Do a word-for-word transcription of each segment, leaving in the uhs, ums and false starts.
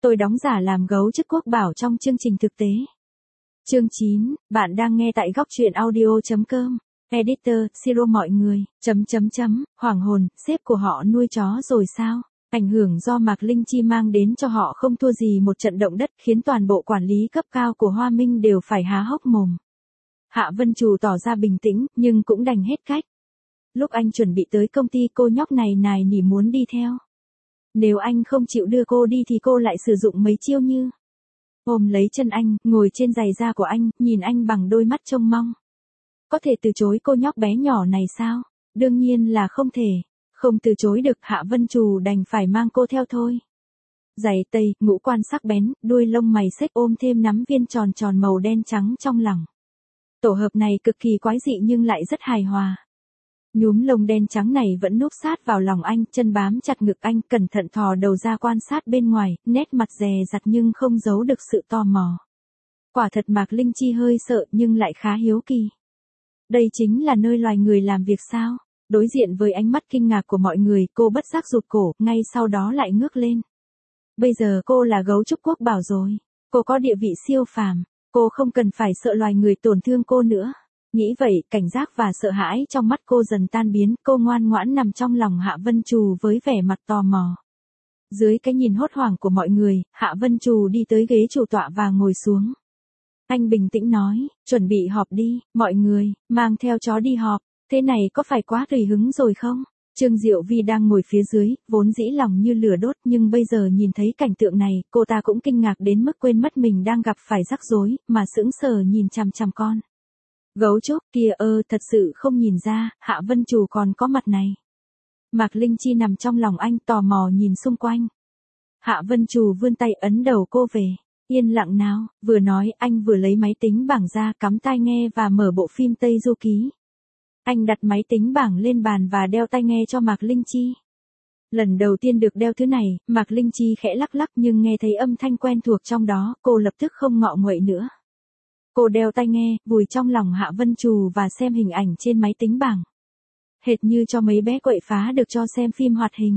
tôi đóng giả làm gấu chức quốc bảo trong chương trình thực tế. Chương chín, bạn đang nghe tại góc truyện audio chấm com. Editor, Siro mọi người, chấm chấm chấm, hoàng hồn, sếp của họ nuôi chó rồi sao? Ảnh hưởng do Mạc Linh Chi mang đến cho họ không thua gì một trận động đất, khiến toàn bộ quản lý cấp cao của Hoa Minh đều phải há hốc mồm. Hạ Vân Trù tỏ ra bình tĩnh, nhưng cũng đành hết cách. Lúc anh chuẩn bị tới công ty, cô nhóc này nài nỉ muốn đi theo. Nếu anh không chịu đưa cô đi thì cô lại sử dụng mấy chiêu như ôm lấy chân anh, ngồi trên giày da của anh, nhìn anh bằng đôi mắt trông mong. Có thể từ chối cô nhóc bé nhỏ này sao? Đương nhiên là không thể. Không từ chối được, Hạ Vân Trù đành phải mang cô theo thôi. Giày tây, ngũ quan sắc bén, đuôi lông mày xếch ôm thêm nắm viên tròn tròn màu đen trắng trong lòng. Tổ hợp này cực kỳ quái dị nhưng lại rất hài hòa. Nhúm lông đen trắng này vẫn núp sát vào lòng anh, chân bám chặt ngực anh, cẩn thận thò đầu ra quan sát bên ngoài, nét mặt dè dặt nhưng không giấu được sự tò mò. Quả thật Mạc Linh Chi hơi sợ nhưng lại khá hiếu kỳ. Đây chính là nơi loài người làm việc sao? Đối diện với ánh mắt kinh ngạc của mọi người, cô bất giác rụt cổ, ngay sau đó lại ngước lên. Bây giờ cô là gấu trúc quốc bảo rồi. Cô có địa vị siêu phàm. Cô không cần phải sợ loài người tổn thương cô nữa. Nghĩ vậy, cảnh giác và sợ hãi trong mắt cô dần tan biến, cô ngoan ngoãn nằm trong lòng Hạ Vân Trù với vẻ mặt tò mò. Dưới cái nhìn hốt hoảng của mọi người, Hạ Vân Trù đi tới ghế chủ tọa và ngồi xuống. Anh bình tĩnh nói, chuẩn bị họp đi, mọi người, mang theo chó đi họp, thế này có phải quá tùy hứng rồi không? Trương Diệu Vi đang ngồi phía dưới, vốn dĩ lòng như lửa đốt nhưng bây giờ nhìn thấy cảnh tượng này, cô ta cũng kinh ngạc đến mức quên mất mình đang gặp phải rắc rối, mà sững sờ nhìn chằm chằm con gấu trúc kia. Ơ thật sự không nhìn ra, Hạ Vân Trù còn có mặt này. Mạc Linh Chi nằm trong lòng anh, tò mò nhìn xung quanh. Hạ Vân Trù vươn tay ấn đầu cô về. Yên lặng nào, vừa nói anh vừa lấy máy tính bảng ra, cắm tai nghe và mở bộ phim Tây Du Ký. Anh đặt máy tính bảng lên bàn và đeo tai nghe cho Mạc Linh Chi. Lần đầu tiên được đeo thứ này, Mạc Linh Chi khẽ lắc lắc nhưng nghe thấy âm thanh quen thuộc trong đó, cô lập tức không ngọ nguậy nữa. Cô đeo tai nghe, vùi trong lòng Hạ Vân Trù và xem hình ảnh trên máy tính bảng. Hệt như cho mấy bé quậy phá được cho xem phim hoạt hình.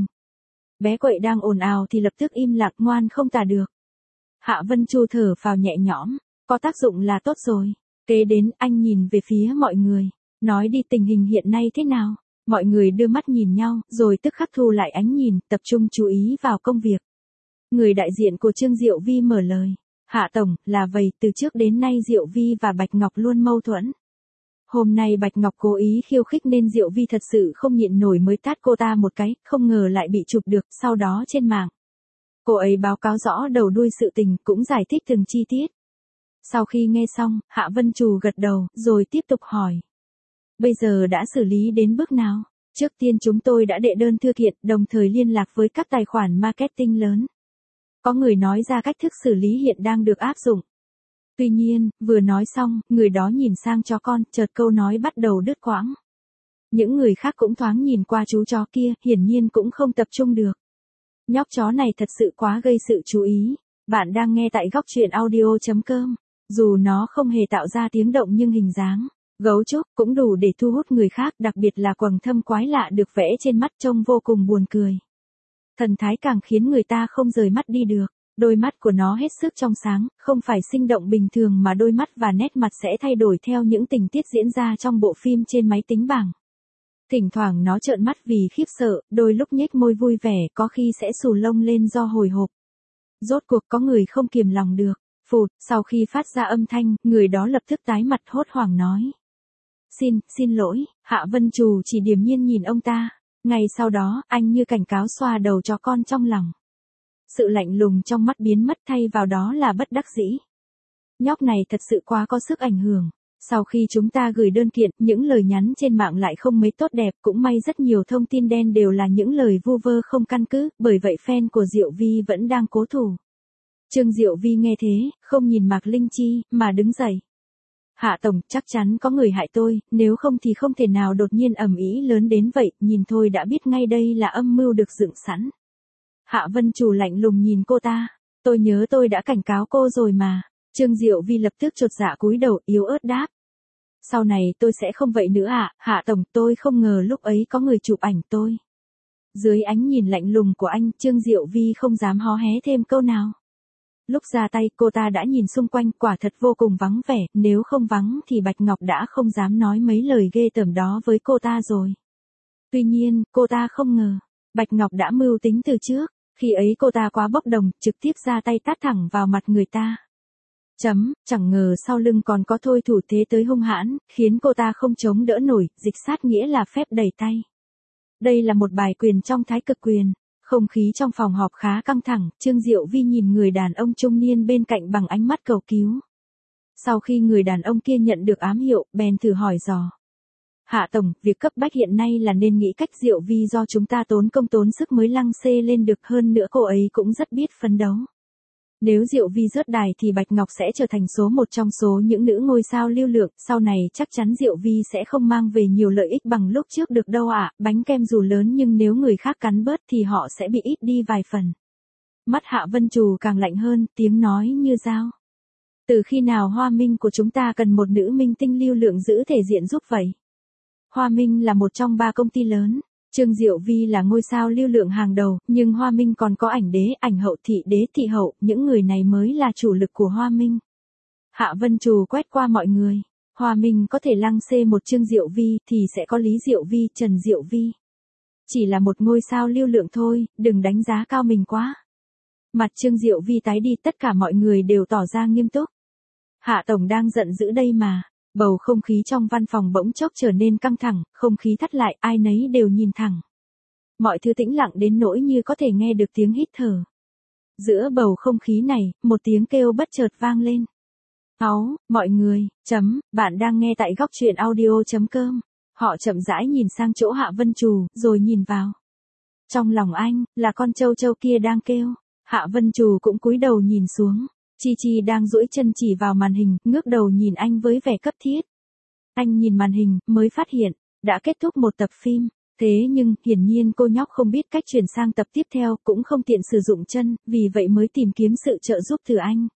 Bé quậy đang ồn ào thì lập tức im lặng, ngoan không tả được. Hạ Vân Trù thở phào nhẹ nhõm, có tác dụng là tốt rồi. Kế đến, anh nhìn về phía mọi người. Nói đi, tình hình hiện nay thế nào? Mọi người đưa mắt nhìn nhau, rồi tức khắc thu lại ánh nhìn, tập trung chú ý vào công việc. Người đại diện của Trương Diệu Vi mở lời. Hạ Tổng, là vậy, từ trước đến nay Diệu Vi và Bạch Ngọc luôn mâu thuẫn. Hôm nay Bạch Ngọc cố ý khiêu khích nên Diệu Vi thật sự không nhịn nổi mới tát cô ta một cái, không ngờ lại bị chụp được, sau đó trên mạng. Cô ấy báo cáo rõ đầu đuôi sự tình, cũng giải thích từng chi tiết. Sau khi nghe xong, Hạ Vân Trù gật đầu, rồi tiếp tục hỏi. Bây giờ đã xử lý đến bước nào? Trước tiên chúng tôi đã đệ đơn thư kiện, đồng thời liên lạc với các tài khoản marketing lớn. Có người nói ra cách thức xử lý hiện đang được áp dụng. Tuy nhiên, vừa nói xong, người đó nhìn sang chó con, chợt câu nói bắt đầu đứt quãng. Những người khác cũng thoáng nhìn qua chú chó kia, hiển nhiên cũng không tập trung được. Nhóc chó này thật sự quá gây sự chú ý. Bạn đang nghe tại góc truyện audio chấm com. Dù nó không hề tạo ra tiếng động nhưng hình dáng gấu trúc cũng đủ để thu hút người khác, đặc biệt là quầng thâm quái lạ được vẽ trên mắt trông vô cùng buồn cười. Thần thái càng khiến người ta không rời mắt đi được. Đôi mắt của nó hết sức trong sáng, không phải sinh động bình thường mà đôi mắt và nét mặt sẽ thay đổi theo những tình tiết diễn ra trong bộ phim trên máy tính bảng. Thỉnh thoảng nó trợn mắt vì khiếp sợ, đôi lúc nhếch môi vui vẻ, có khi sẽ xù lông lên do hồi hộp. Rốt cuộc có người không kiềm lòng được. Phụt, sau khi phát ra âm thanh, người đó lập tức tái mặt hốt hoảng nói. Xin, xin lỗi, Hạ Vân Trù chỉ điềm nhiên nhìn ông ta. Ngay sau đó, anh như cảnh cáo xoa đầu cho con trong lòng. Sự lạnh lùng trong mắt biến mất, thay vào đó là bất đắc dĩ. Nhóc này thật sự quá có sức ảnh hưởng. Sau khi chúng ta gửi đơn kiện, những lời nhắn trên mạng lại không mấy tốt đẹp, cũng may rất nhiều thông tin đen đều là những lời vu vơ không căn cứ, bởi vậy fan của Diệu Vi vẫn đang cố thủ. Trương Diệu Vi nghe thế, không nhìn Mạc Linh Chi, mà đứng dậy. Hạ Tổng, chắc chắn có người hại tôi, nếu không thì không thể nào đột nhiên ầm ĩ lớn đến vậy, nhìn thôi đã biết ngay đây là âm mưu được dựng sẵn. Hạ Vân Trù lạnh lùng nhìn cô ta, tôi nhớ tôi đã cảnh cáo cô rồi mà. Trương Diệu Vi lập tức chột dạ cúi đầu, yếu ớt đáp. Sau này tôi sẽ không vậy nữa ạ, à? Hạ Tổng, tôi không ngờ lúc ấy có người chụp ảnh tôi. Dưới ánh nhìn lạnh lùng của anh, Trương Diệu Vi không dám hó hé thêm câu nào. Lúc ra tay cô ta đã nhìn xung quanh quả thật vô cùng vắng vẻ, nếu không vắng thì Bạch Ngọc đã không dám nói mấy lời ghê tởm đó với cô ta rồi. Tuy nhiên, cô ta không ngờ, Bạch Ngọc đã mưu tính từ trước, khi ấy cô ta quá bốc đồng, trực tiếp ra tay tát thẳng vào mặt người ta. Chấm, chẳng ngờ sau lưng còn có thôi thủ thế tới hung hãn, khiến cô ta không chống đỡ nổi, dịch sát nghĩa là phép đẩy tay. Đây là một bài quyền trong thái cực quyền. Không khí trong phòng họp khá căng thẳng, Trương Diệu Vi nhìn người đàn ông trung niên bên cạnh bằng ánh mắt cầu cứu. Sau khi người đàn ông kia nhận được ám hiệu, bèn thử hỏi dò. Hạ Tổng, việc cấp bách hiện nay là nên nghĩ cách Diệu Vi do chúng ta tốn công tốn sức mới lăng xê lên được, hơn nữa cô ấy cũng rất biết phấn đấu. Nếu Diệu Vi rớt đài thì Bạch Ngọc sẽ trở thành số một trong số những nữ ngôi sao lưu lượng, sau này chắc chắn Diệu Vi sẽ không mang về nhiều lợi ích bằng lúc trước được đâu ạ, bánh kem dù lớn nhưng nếu người khác cắn bớt thì họ sẽ bị ít đi vài phần. Mắt Hạ Vân Trù càng lạnh hơn, tiếng nói như dao. Từ khi nào Hoa Minh của chúng ta cần một nữ minh tinh lưu lượng giữ thể diện giúp vậy? Hoa Minh là một trong ba công ty lớn. Trương Diệu Vi là ngôi sao lưu lượng hàng đầu, nhưng Hoa Minh còn có ảnh đế, ảnh hậu, thị đế, thị hậu, những người này mới là chủ lực của Hoa Minh. Hạ Vân Trù quét qua mọi người. Hoa Minh có thể lăng xê một Trương Diệu Vi thì sẽ có Lý Diệu Vi, Trần Diệu Vi. Chỉ là một ngôi sao lưu lượng thôi, đừng đánh giá cao mình quá. Mặt Trương Diệu Vi tái đi, tất cả mọi người đều tỏ ra nghiêm túc. Hạ Tổng đang giận dữ đây mà. Bầu không khí trong văn phòng bỗng chốc trở nên căng thẳng, không khí thắt lại, ai nấy đều nhìn thẳng. Mọi thứ tĩnh lặng đến nỗi như có thể nghe được tiếng hít thở. Giữa bầu không khí này, một tiếng kêu bất chợt vang lên. Áo, mọi người, chấm, bạn đang nghe tại góc truyện audio chấm com. Họ chậm rãi nhìn sang chỗ Hạ Vân Trù, rồi nhìn vào. Trong lòng anh, là con trâu trâu kia đang kêu. Hạ Vân Trù cũng cúi đầu nhìn xuống. Chi Chi đang duỗi chân chỉ vào màn hình, ngước đầu nhìn anh với vẻ cấp thiết. Anh nhìn màn hình, mới phát hiện, đã kết thúc một tập phim. Thế nhưng, hiển nhiên cô nhóc không biết cách chuyển sang tập tiếp theo, cũng không tiện sử dụng chân, vì vậy mới tìm kiếm sự trợ giúp từ anh.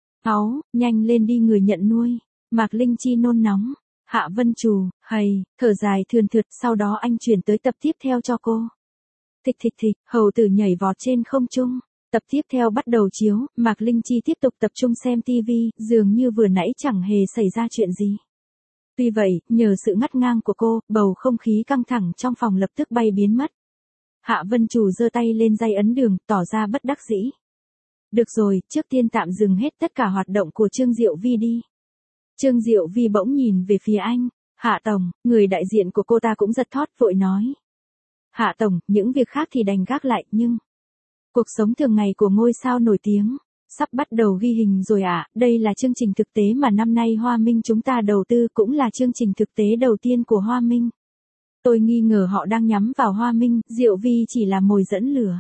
Áu, nhanh lên đi người nhận nuôi. Mạc Linh Chi nôn nóng. Hạ Vân Trù, hầy, thở dài thườn thượt, sau đó anh chuyển tới tập tiếp theo cho cô. Thịch thịch thịch, hầu tử nhảy vọt trên không trung. Tập tiếp theo bắt đầu chiếu, Mạc Linh Chi tiếp tục tập trung xem ti vi, dường như vừa nãy chẳng hề xảy ra chuyện gì. Tuy vậy, nhờ sự ngắt ngang của cô, bầu không khí căng thẳng trong phòng lập tức bay biến mất. Hạ Vân Trù giơ tay lên dây ấn đường, tỏ ra bất đắc dĩ. Được rồi, trước tiên tạm dừng hết tất cả hoạt động của Trương Diệu Vi đi. Trương Diệu Vi bỗng nhìn về phía anh. Hạ Tổng, người đại diện của cô ta cũng giật thót vội nói. Hạ Tổng, những việc khác thì đành gác lại, nhưng... Cuộc sống thường ngày của ngôi sao nổi tiếng, sắp bắt đầu ghi hình rồi ạ, à. Đây là chương trình thực tế mà năm nay Hoa Minh chúng ta đầu tư, cũng là chương trình thực tế đầu tiên của Hoa Minh. Tôi nghi ngờ họ đang nhắm vào Hoa Minh, Diệu Vi chỉ là mồi dẫn lửa.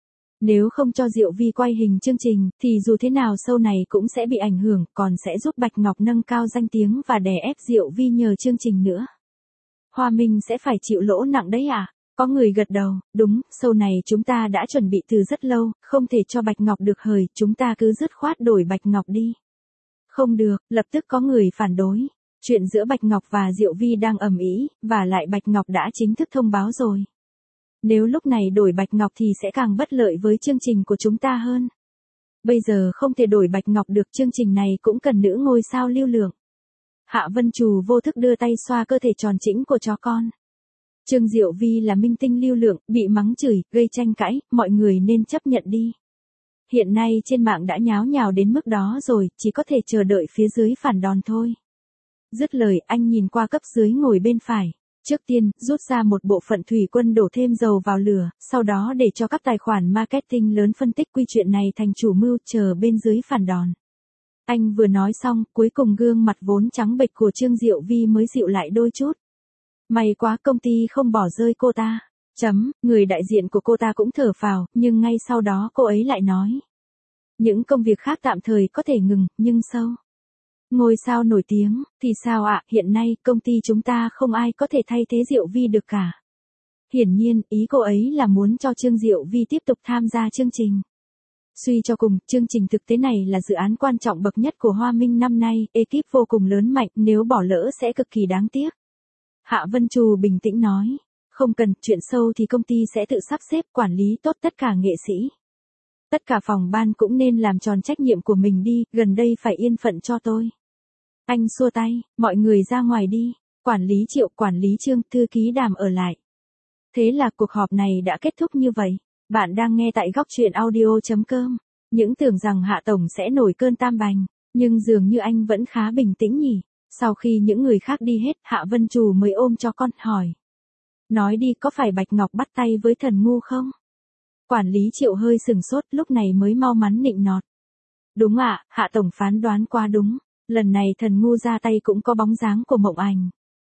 Nếu không cho Diệu Vi quay hình chương trình, thì dù thế nào show này cũng sẽ bị ảnh hưởng, còn sẽ giúp Bạch Ngọc nâng cao danh tiếng và đè ép Diệu Vi nhờ chương trình nữa. Hoa Minh sẽ phải chịu lỗ nặng đấy à? Có người gật đầu, đúng, show này chúng ta đã chuẩn bị từ rất lâu, không thể cho Bạch Ngọc được hời, chúng ta cứ dứt khoát đổi Bạch Ngọc đi. Không được, lập tức có người phản đối. Chuyện giữa Bạch Ngọc và Diệu Vi đang ầm ĩ, và lại Bạch Ngọc đã chính thức thông báo rồi. Nếu lúc này đổi Bạch Ngọc thì sẽ càng bất lợi với chương trình của chúng ta hơn. Bây giờ không thể đổi Bạch Ngọc được, chương trình này cũng cần nữ ngôi sao lưu lượng. Hạ Vân Trù vô thức đưa tay xoa cơ thể tròn trĩnh của chó con. Trương Diệu Vi là minh tinh lưu lượng, bị mắng chửi, gây tranh cãi, mọi người nên chấp nhận đi. Hiện nay trên mạng đã nháo nhào đến mức đó rồi, chỉ có thể chờ đợi phía dưới phản đòn thôi. Dứt lời, anh nhìn qua cấp dưới ngồi bên phải. Trước tiên, rút ra một bộ phận thủy quân đổ thêm dầu vào lửa, sau đó để cho các tài khoản marketing lớn phân tích quy chuyện này thành chủ mưu, chờ bên dưới phản đòn. Anh vừa nói xong, cuối cùng gương mặt vốn trắng bệch của Trương Diệu Vi mới dịu lại đôi chút. May quá công ty không bỏ rơi cô ta. Chấm, người đại diện của cô ta cũng thở phào, nhưng ngay sau đó cô ấy lại nói. Những công việc khác tạm thời có thể ngừng, nhưng sâu. Ngôi sao nổi tiếng, thì sao ạ, hiện nay công ty chúng ta không ai có thể thay thế Diệu Vi được cả. Hiển nhiên, ý cô ấy là muốn cho Trương Diệu Vi tiếp tục tham gia chương trình. Suy cho cùng, chương trình thực tế này là dự án quan trọng bậc nhất của Hoa Minh năm nay, ekip vô cùng lớn mạnh, nếu bỏ lỡ sẽ cực kỳ đáng tiếc. Hạ Vân Trù bình tĩnh nói, không cần, chuyện sâu thì công ty sẽ tự sắp xếp quản lý tốt tất cả nghệ sĩ. Tất cả phòng ban cũng nên làm tròn trách nhiệm của mình đi, gần đây phải yên phận cho tôi. Anh xua tay, mọi người ra ngoài đi. Quản lý Triệu, quản lý Trương, thư ký Đàm ở lại. Thế là cuộc họp này đã kết thúc như vậy. Bạn đang nghe tại góc truyện audio chấm com. Những tưởng rằng Hạ Tổng sẽ nổi cơn tam bành, nhưng dường như anh vẫn khá bình tĩnh nhỉ. Sau khi những người khác đi hết, Hạ Vân Trù mới ôm cho con, hỏi. Nói đi, có phải Bạch Ngọc bắt tay với Thần Ngu không? Quản lý Triệu hơi sừng sốt, lúc này mới mau mắn nịnh nọt. Đúng ạ, à, Hạ Tổng phán đoán quá đúng. Lần này Thần Ngu ra tay cũng có bóng dáng của Mộng Ảnh.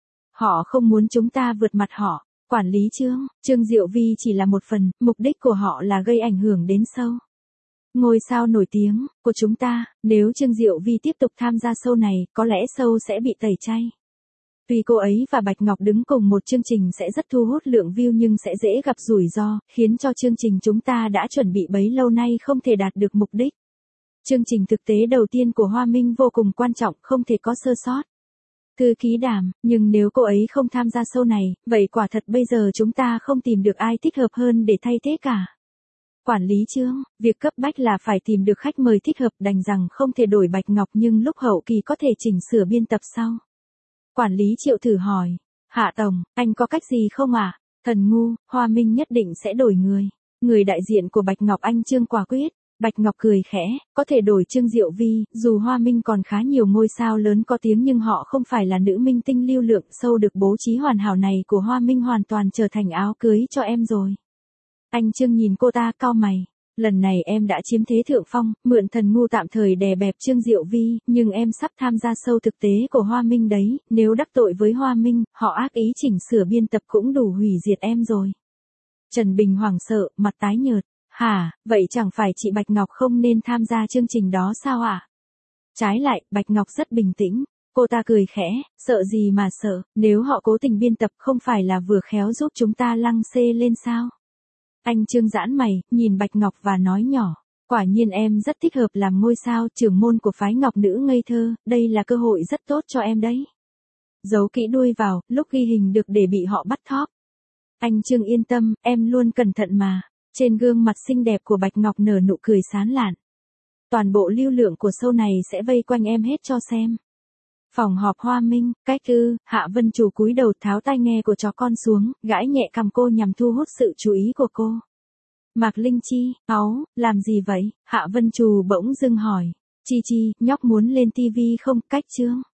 Họ không muốn chúng ta vượt mặt họ. Quản lý Trương, Trương Diệu Vi chỉ là một phần, mục đích của họ là gây ảnh hưởng đến show. Ngôi sao nổi tiếng của chúng ta, nếu Trương Diệu Vi tiếp tục tham gia show này, có lẽ show sẽ bị tẩy chay. Tuy cô ấy và Bạch Ngọc đứng cùng một chương trình sẽ rất thu hút lượng view nhưng sẽ dễ gặp rủi ro, khiến cho chương trình chúng ta đã chuẩn bị bấy lâu nay không thể đạt được mục đích. Chương trình thực tế đầu tiên của Hoa Minh vô cùng quan trọng, không thể có sơ sót. Thư ký Đàm, nhưng nếu cô ấy không tham gia show này, vậy quả thật bây giờ chúng ta không tìm được ai thích hợp hơn để thay thế cả. Quản lý Trương, việc cấp bách là phải tìm được khách mời thích hợp, đành rằng không thể đổi Bạch Ngọc nhưng lúc hậu kỳ có thể chỉnh sửa biên tập sau. Quản lý Triệu thử hỏi, Hạ Tổng, anh có cách gì không ạ? À? Thần Ngu, Hoa Minh nhất định sẽ đổi người. Người đại diện của Bạch Ngọc anh Trương quả quyết. Bạch Ngọc cười khẽ, có thể đổi Trương Diệu Vi, dù Hoa Minh còn khá nhiều ngôi sao lớn có tiếng nhưng họ không phải là nữ minh tinh lưu lượng, show được bố trí hoàn hảo này của Hoa Minh hoàn toàn trở thành áo cưới cho em rồi. Anh Trương nhìn cô ta cau mày, lần này em đã chiếm thế thượng phong, mượn Thần Ngu tạm thời đè bẹp Trương Diệu Vi, nhưng em sắp tham gia show thực tế của Hoa Minh đấy, nếu đắc tội với Hoa Minh, họ ác ý chỉnh sửa biên tập cũng đủ hủy diệt em rồi. Trần Bình hoảng sợ, mặt tái nhợt. Hả, vậy chẳng phải chị Bạch Ngọc không nên tham gia chương trình đó sao ạ? À? Trái lại, Bạch Ngọc rất bình tĩnh. Cô ta cười khẽ, sợ gì mà sợ, nếu họ cố tình biên tập không phải là vừa khéo giúp chúng ta lăng xê lên sao? Anh Trương giãn mày, nhìn Bạch Ngọc và nói nhỏ. Quả nhiên em rất thích hợp làm ngôi sao trưởng môn của phái Ngọc Nữ Ngây Thơ, đây là cơ hội rất tốt cho em đấy. Giấu kỹ đuôi vào, lúc ghi hình được để bị họ bắt thóp. Anh Trương yên tâm, em luôn cẩn thận mà. Trên gương mặt xinh đẹp của Bạch Ngọc nở nụ cười sán lạn. Toàn bộ lưu lượng của show này sẽ vây quanh em hết cho xem. Phòng họp Hoa Minh, cách ư, Hạ Vân Trù cúi đầu tháo tai nghe của chó con xuống, gãi nhẹ cằm cô nhằm thu hút sự chú ý của cô. Mạc Linh Chi, áu, làm gì vậy? Hạ Vân Trù bỗng dưng hỏi. Chi Chi, nhóc muốn lên tivi không? Cách Trương.